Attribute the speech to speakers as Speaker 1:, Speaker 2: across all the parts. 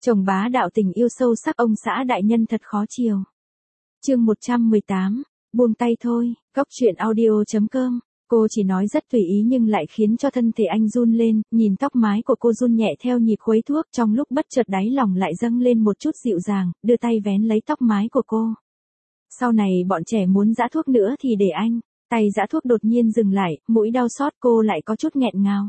Speaker 1: Chồng bá đạo tình yêu sâu sắc ông xã đại nhân thật khó chiều. Chương 118, buông tay thôi, góc truyện audio.com. Cô chỉ nói rất tùy ý nhưng lại khiến cho thân thể anh run lên, nhìn tóc mái của cô run nhẹ theo nhịp khuấy thuốc, trong lúc bất chợt đáy lòng lại dâng lên một chút dịu dàng, đưa tay vén lấy tóc mái của cô. Sau này bọn trẻ muốn giã thuốc nữa thì để anh. Tay giã thuốc đột nhiên dừng lại, mũi đau xót, cô lại có chút nghẹn ngào.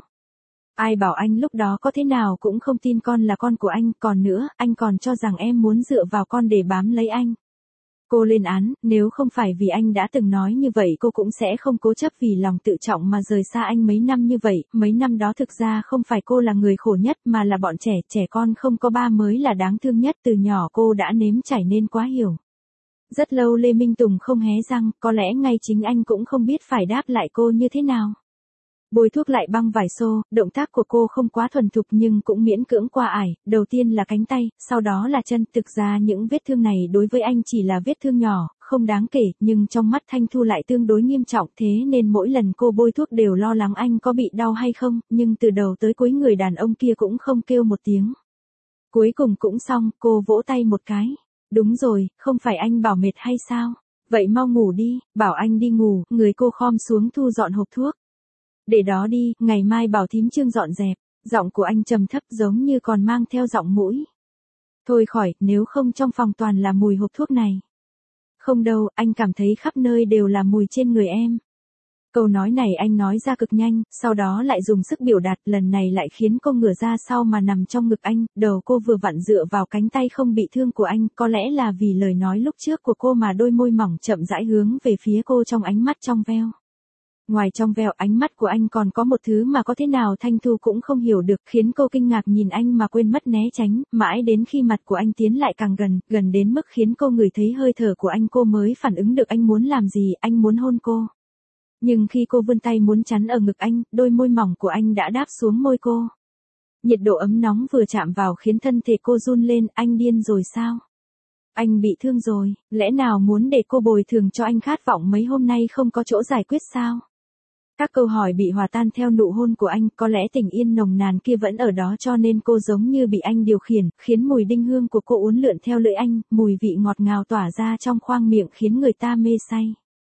Speaker 1: Ai bảo anh lúc đó có thế nào cũng không tin con là con của anh, còn nữa, anh còn cho rằng em muốn dựa vào con để bám lấy anh. Cô lên án, nếu không phải vì anh đã từng nói như vậy cô cũng sẽ không cố chấp vì lòng tự trọng mà rời xa anh mấy năm như vậy, mấy năm đó thực ra không phải cô là người khổ nhất mà là bọn trẻ con không có ba mới là đáng thương nhất, từ nhỏ cô đã nếm trải nên quá hiểu. Rất lâu Lê Minh Tùng không hé răng, có lẽ ngay chính anh cũng không biết phải đáp lại cô như thế nào. Bôi thuốc lại băng vải xô, động tác của cô không quá thuần thục nhưng cũng miễn cưỡng qua ải, đầu tiên là cánh tay, sau đó là chân, thực ra những vết thương này đối với anh chỉ là vết thương nhỏ, không đáng kể, nhưng trong mắt Thanh Thu lại tương đối nghiêm trọng, thế nên mỗi lần cô bôi thuốc đều lo lắng anh có bị đau hay không, nhưng từ đầu tới cuối người đàn ông kia cũng không kêu một tiếng. Cuối cùng cũng xong, cô vỗ tay một cái. Đúng rồi, không phải anh bảo mệt hay sao? Vậy mau ngủ đi, bảo anh đi ngủ, người cô khom xuống thu dọn hộp thuốc. Để đó đi, ngày mai bảo thím Trương dọn dẹp. Giọng của anh trầm thấp giống như còn mang theo giọng mũi. Thôi khỏi, nếu không trong phòng toàn là mùi hộp thuốc này. Không đâu, anh cảm thấy khắp nơi đều là mùi trên người em. Câu nói này anh nói ra cực nhanh, sau đó lại dùng sức biểu đạt, lần này lại khiến cô ngửa ra sau mà nằm trong ngực anh, đầu cô vừa vặn dựa vào cánh tay không bị thương của anh, có lẽ là vì lời nói lúc trước của cô mà đôi môi mỏng chậm rãi hướng về phía cô trong ánh mắt trong veo. Ngoài trong veo ánh mắt của anh còn có một thứ mà có thế nào Thanh Thu cũng không hiểu được, khiến cô kinh ngạc nhìn anh mà quên mất né tránh, mãi đến khi mặt của anh tiến lại càng gần đến mức khiến cô ngửi thấy hơi thở của anh cô mới phản ứng được anh muốn làm gì, anh muốn hôn cô. Nhưng khi cô vươn tay muốn chắn ở ngực anh, đôi môi mỏng của anh đã đáp xuống môi cô. Nhiệt độ ấm nóng vừa chạm vào khiến thân thể cô run lên, anh điên rồi sao? Anh bị thương rồi, lẽ nào muốn để cô bồi thường cho anh khát vọng mấy hôm nay không có chỗ giải quyết sao? Các câu hỏi bị hòa tan theo nụ hôn của anh, có lẽ tình yên nồng nàn kia vẫn ở đó cho nên cô giống như bị anh điều khiển, khiến mùi đinh hương của cô uốn lượn theo lưỡi anh, mùi vị ngọt ngào tỏa ra trong khoang miệng khiến người ta mê say.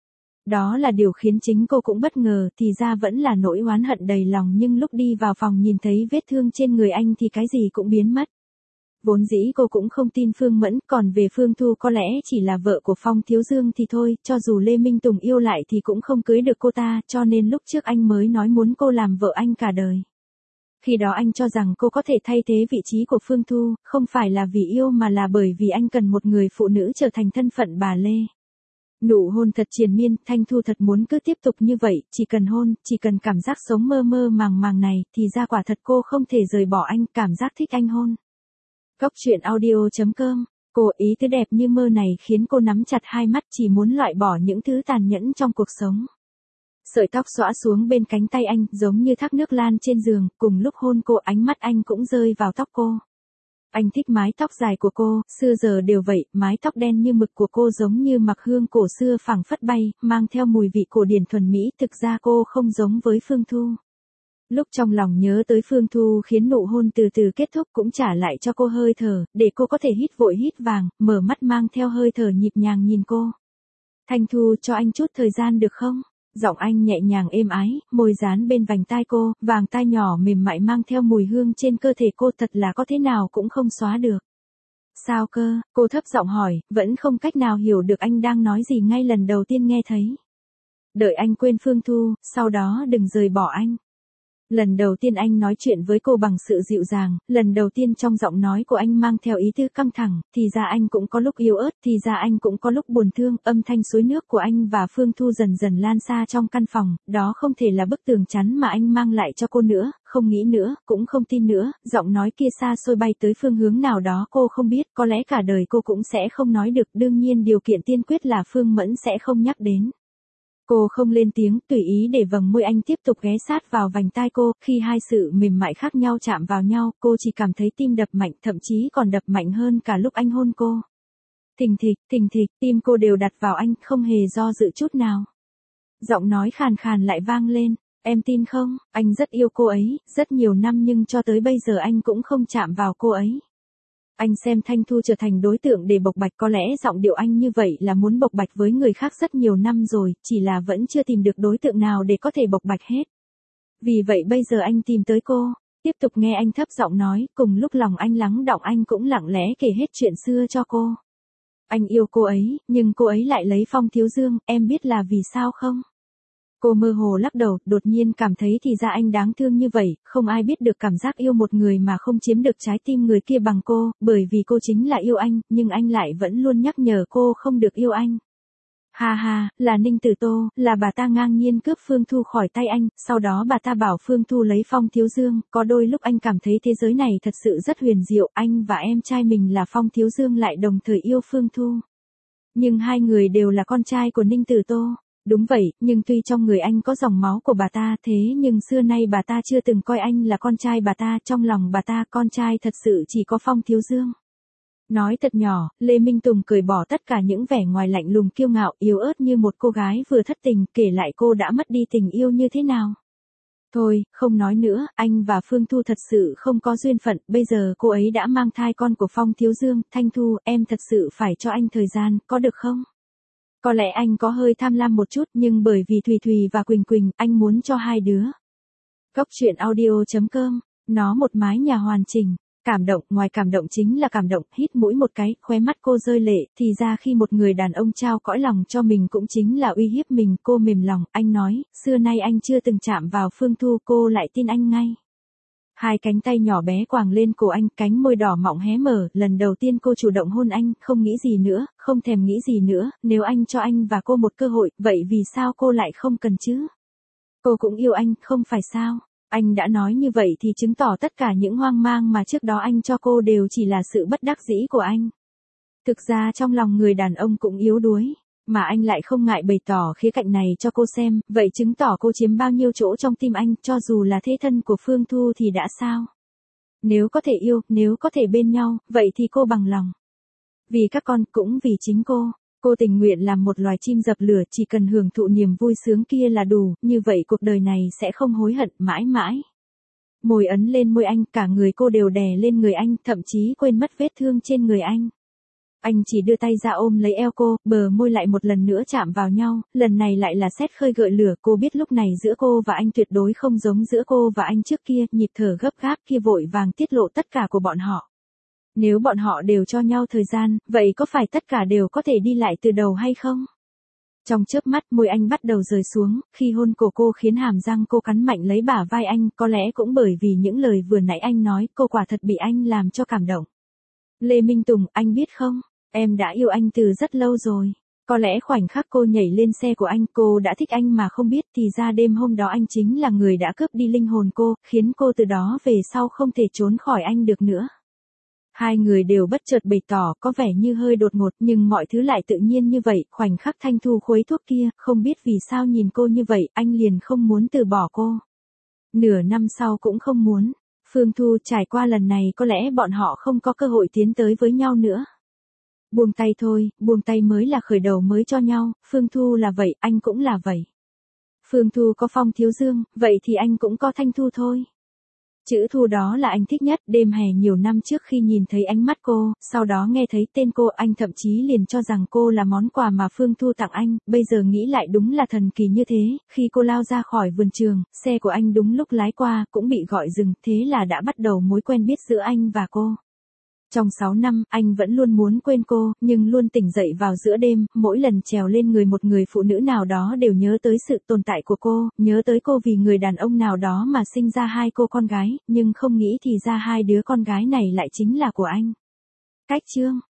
Speaker 1: Đó là điều khiến chính cô cũng bất ngờ, thì ra vẫn là nỗi oán hận đầy lòng nhưng lúc đi vào phòng nhìn thấy vết thương trên người anh thì cái gì cũng biến mất. Vốn dĩ cô cũng không tin Phương Mẫn, còn về Phương Thu có lẽ chỉ là vợ của Phong Thiếu Dương thì thôi, cho dù Lê Minh Tùng yêu lại thì cũng không cưới được cô ta, cho nên lúc trước anh mới nói muốn cô làm vợ anh cả đời. Khi đó anh cho rằng cô có thể thay thế vị trí của Phương Thu, không phải là vì yêu mà là bởi vì anh cần một người phụ nữ trở thành thân phận bà Lê. Nụ hôn thật triền miên, Thanh Thu thật muốn cứ tiếp tục như vậy, chỉ cần hôn, chỉ cần cảm giác sống mơ mơ màng màng này, thì ra quả thật cô không thể rời bỏ anh, cảm giác thích anh hôn. Góc truyện audio.com, cô ý tứ đẹp như mơ này khiến cô nắm chặt hai mắt chỉ muốn loại bỏ những thứ tàn nhẫn trong cuộc sống. Sợi tóc xõa xuống bên cánh tay anh giống như thác nước lan trên giường, cùng lúc hôn cô ánh mắt anh cũng rơi vào tóc cô. Anh thích mái tóc dài của cô, xưa giờ đều vậy, mái tóc đen như mực của cô giống như mặc hương cổ xưa phảng phất bay, mang theo mùi vị cổ điển thuần mỹ, thực ra cô không giống với Phương Thu. Lúc trong lòng nhớ tới Phương Thu khiến nụ hôn từ từ kết thúc cũng trả lại cho cô hơi thở, để cô có thể hít vội hít vàng, mở mắt mang theo hơi thở nhịp nhàng nhìn cô. Thanh Thu cho anh chút thời gian được không? Giọng anh nhẹ nhàng êm ái, môi dán bên vành tai cô, vàng tai nhỏ mềm mại mang theo mùi hương trên cơ thể cô thật là có thế nào cũng không xóa được. Sao cơ? Cô thấp giọng hỏi, vẫn không cách nào hiểu được anh đang nói gì ngay lần đầu tiên nghe thấy. Đợi anh quên Phương Thu, sau đó đừng rời bỏ anh. Lần đầu tiên anh nói chuyện với cô bằng sự dịu dàng, lần đầu tiên trong giọng nói của anh mang theo ý tứ căng thẳng, thì ra anh cũng có lúc yếu ớt, thì ra anh cũng có lúc buồn thương, âm thanh suối nước của anh và Phương Thu dần dần lan xa trong căn phòng, đó không thể là bức tường chắn mà anh mang lại cho cô nữa, không nghĩ nữa, cũng không tin nữa, giọng nói kia xa xôi bay tới phương hướng nào đó cô không biết, có lẽ cả đời cô cũng sẽ không nói được, đương nhiên điều kiện tiên quyết là Phương Mẫn sẽ không nhắc đến. Cô không lên tiếng, tùy ý để vầng môi anh tiếp tục ghé sát vào vành tai cô, khi hai sự mềm mại khác nhau chạm vào nhau, cô chỉ cảm thấy tim đập mạnh, thậm chí còn đập mạnh hơn cả lúc anh hôn cô. Thình thịch, tim cô đều đặt vào anh, không hề do dự chút nào. Giọng nói khàn khàn lại vang lên, em tin không, anh rất yêu cô ấy, rất nhiều năm nhưng cho tới bây giờ anh cũng không chạm vào cô ấy. Anh xem Thanh Thu trở thành đối tượng để bộc bạch, có lẽ giọng điệu anh như vậy là muốn bộc bạch với người khác rất nhiều năm rồi, chỉ là vẫn chưa tìm được đối tượng nào để có thể bộc bạch hết. Vì vậy bây giờ anh tìm tới cô. Tiếp tục nghe anh thấp giọng nói, cùng lúc lòng anh lắng đọng anh cũng lặng lẽ kể hết chuyện xưa cho cô. Anh yêu cô ấy, nhưng cô ấy lại lấy Phong Thiếu Dương, em biết là vì sao không? Cô mơ hồ lắc đầu, đột nhiên cảm thấy thì ra anh đáng thương như vậy, không ai biết được cảm giác yêu một người mà không chiếm được trái tim người kia bằng cô, bởi vì cô chính là yêu anh, nhưng anh lại vẫn luôn nhắc nhở cô không được yêu anh. Ha ha, là Ninh Tử Tô, là bà ta ngang nhiên cướp Phương Thu khỏi tay anh, sau đó bà ta bảo Phương Thu lấy Phong Thiếu Dương, có đôi lúc anh cảm thấy thế giới này thật sự rất huyền diệu, anh và em trai mình là Phong Thiếu Dương lại đồng thời yêu Phương Thu. Nhưng hai người đều là con trai của Ninh Tử Tô. Đúng vậy, nhưng tuy trong người anh có dòng máu của bà ta thế nhưng xưa nay bà ta chưa từng coi anh là con trai bà ta, trong lòng bà ta con trai thật sự chỉ có Phong Thiếu Dương. Nói thật nhỏ, Lê Minh Tùng cởi bỏ tất cả những vẻ ngoài lạnh lùng kiêu ngạo, yếu ớt như một cô gái vừa thất tình, kể lại cô đã mất đi tình yêu như thế nào. Thôi, không nói nữa, anh và Phương Thu thật sự không có duyên phận, bây giờ cô ấy đã mang thai con của Phong Thiếu Dương, Thanh Thu, em thật sự phải cho anh thời gian, có được không? Có lẽ anh có hơi tham lam một chút, nhưng bởi vì Thùy Thùy và Quỳnh Quỳnh, anh muốn cho hai đứa. Góc truyện audio.com, nó một mái nhà hoàn chỉnh. Cảm động, ngoài cảm động chính là cảm động, hít mũi một cái, khóe mắt cô rơi lệ, thì ra khi một người đàn ông trao cõi lòng cho mình cũng chính là uy hiếp mình, cô mềm lòng, anh nói, xưa nay anh chưa từng chạm vào Phương Thu, cô lại tin anh ngay. Hai cánh tay nhỏ bé quàng lên cổ anh, cánh môi đỏ mọng hé mở, lần đầu tiên cô chủ động hôn anh, không nghĩ gì nữa, không thèm nghĩ gì nữa, nếu anh cho anh và cô một cơ hội, vậy vì sao cô lại không cần chứ? Cô cũng yêu anh, không phải sao? Anh đã nói như vậy thì chứng tỏ tất cả những hoang mang mà trước đó anh cho cô đều chỉ là sự bất đắc dĩ của anh. Thực ra trong lòng người đàn ông cũng yếu đuối, mà anh lại không ngại bày tỏ khía cạnh này cho cô xem, vậy chứng tỏ cô chiếm bao nhiêu chỗ trong tim anh, cho dù là thế thân của Phương Thu thì đã sao? Nếu có thể yêu, nếu có thể bên nhau, vậy thì cô bằng lòng. Vì các con, cũng vì chính cô tình nguyện làm một loài chim dập lửa, chỉ cần hưởng thụ niềm vui sướng kia là đủ, như vậy cuộc đời này sẽ không hối hận mãi mãi. Môi ấn lên môi anh, cả người cô đều đè lên người anh, thậm chí quên mất vết thương trên người anh. Anh chỉ đưa tay ra ôm lấy eo cô, bờ môi lại một lần nữa chạm vào nhau, lần này lại là sét khơi gợi lửa, cô biết lúc này giữa cô và anh tuyệt đối không giống giữa cô và anh trước kia, nhịp thở gấp gáp kia vội vàng tiết lộ tất cả của bọn họ. Nếu bọn họ đều cho nhau thời gian, vậy có phải tất cả đều có thể đi lại từ đầu hay không? Trong chớp mắt môi anh bắt đầu rời xuống, khi hôn cổ cô khiến hàm răng cô cắn mạnh lấy bả vai anh, có lẽ cũng bởi vì những lời vừa nãy anh nói, cô quả thật bị anh làm cho cảm động. Lê Minh Tùng, anh biết không, em đã yêu anh từ rất lâu rồi. Có lẽ khoảnh khắc cô nhảy lên xe của anh, cô đã thích anh mà không biết, thì ra đêm hôm đó anh chính là người đã cướp đi linh hồn cô, khiến cô từ đó về sau không thể trốn khỏi anh được nữa. Hai người đều bất chợt bày tỏ, có vẻ như hơi đột ngột, nhưng mọi thứ lại tự nhiên như vậy, khoảnh khắc Thanh Thu khuấy thuốc kia, không biết vì sao nhìn cô như vậy, anh liền không muốn từ bỏ cô. Nửa năm sau cũng không muốn. Phương Thu, trải qua lần này có lẽ bọn họ không có cơ hội tiến tới với nhau nữa. Buông tay thôi, buông tay mới là khởi đầu mới cho nhau, Phương Thu là vậy, anh cũng là vậy. Phương Thu có Phong Thiếu Dương, vậy thì anh cũng có Thanh Thu thôi. Chữ Thu đó là anh thích nhất, đêm hè nhiều năm trước khi nhìn thấy ánh mắt cô, sau đó nghe thấy tên cô, anh thậm chí liền cho rằng cô là món quà mà Phương Thu tặng anh, bây giờ nghĩ lại đúng là thần kỳ như thế, khi cô lao ra khỏi vườn trường, xe của anh đúng lúc lái qua, cũng bị gọi dừng, thế là đã bắt đầu mối quen biết giữa anh và cô. Trong 6 năm, anh vẫn luôn muốn quên cô, nhưng luôn tỉnh dậy vào giữa đêm, mỗi lần trèo lên người một người phụ nữ nào đó đều nhớ tới sự tồn tại của cô, nhớ tới cô vì người đàn ông nào đó mà sinh ra hai cô con gái, nhưng không nghĩ thì ra hai đứa con gái này lại chính là của anh. Cách chương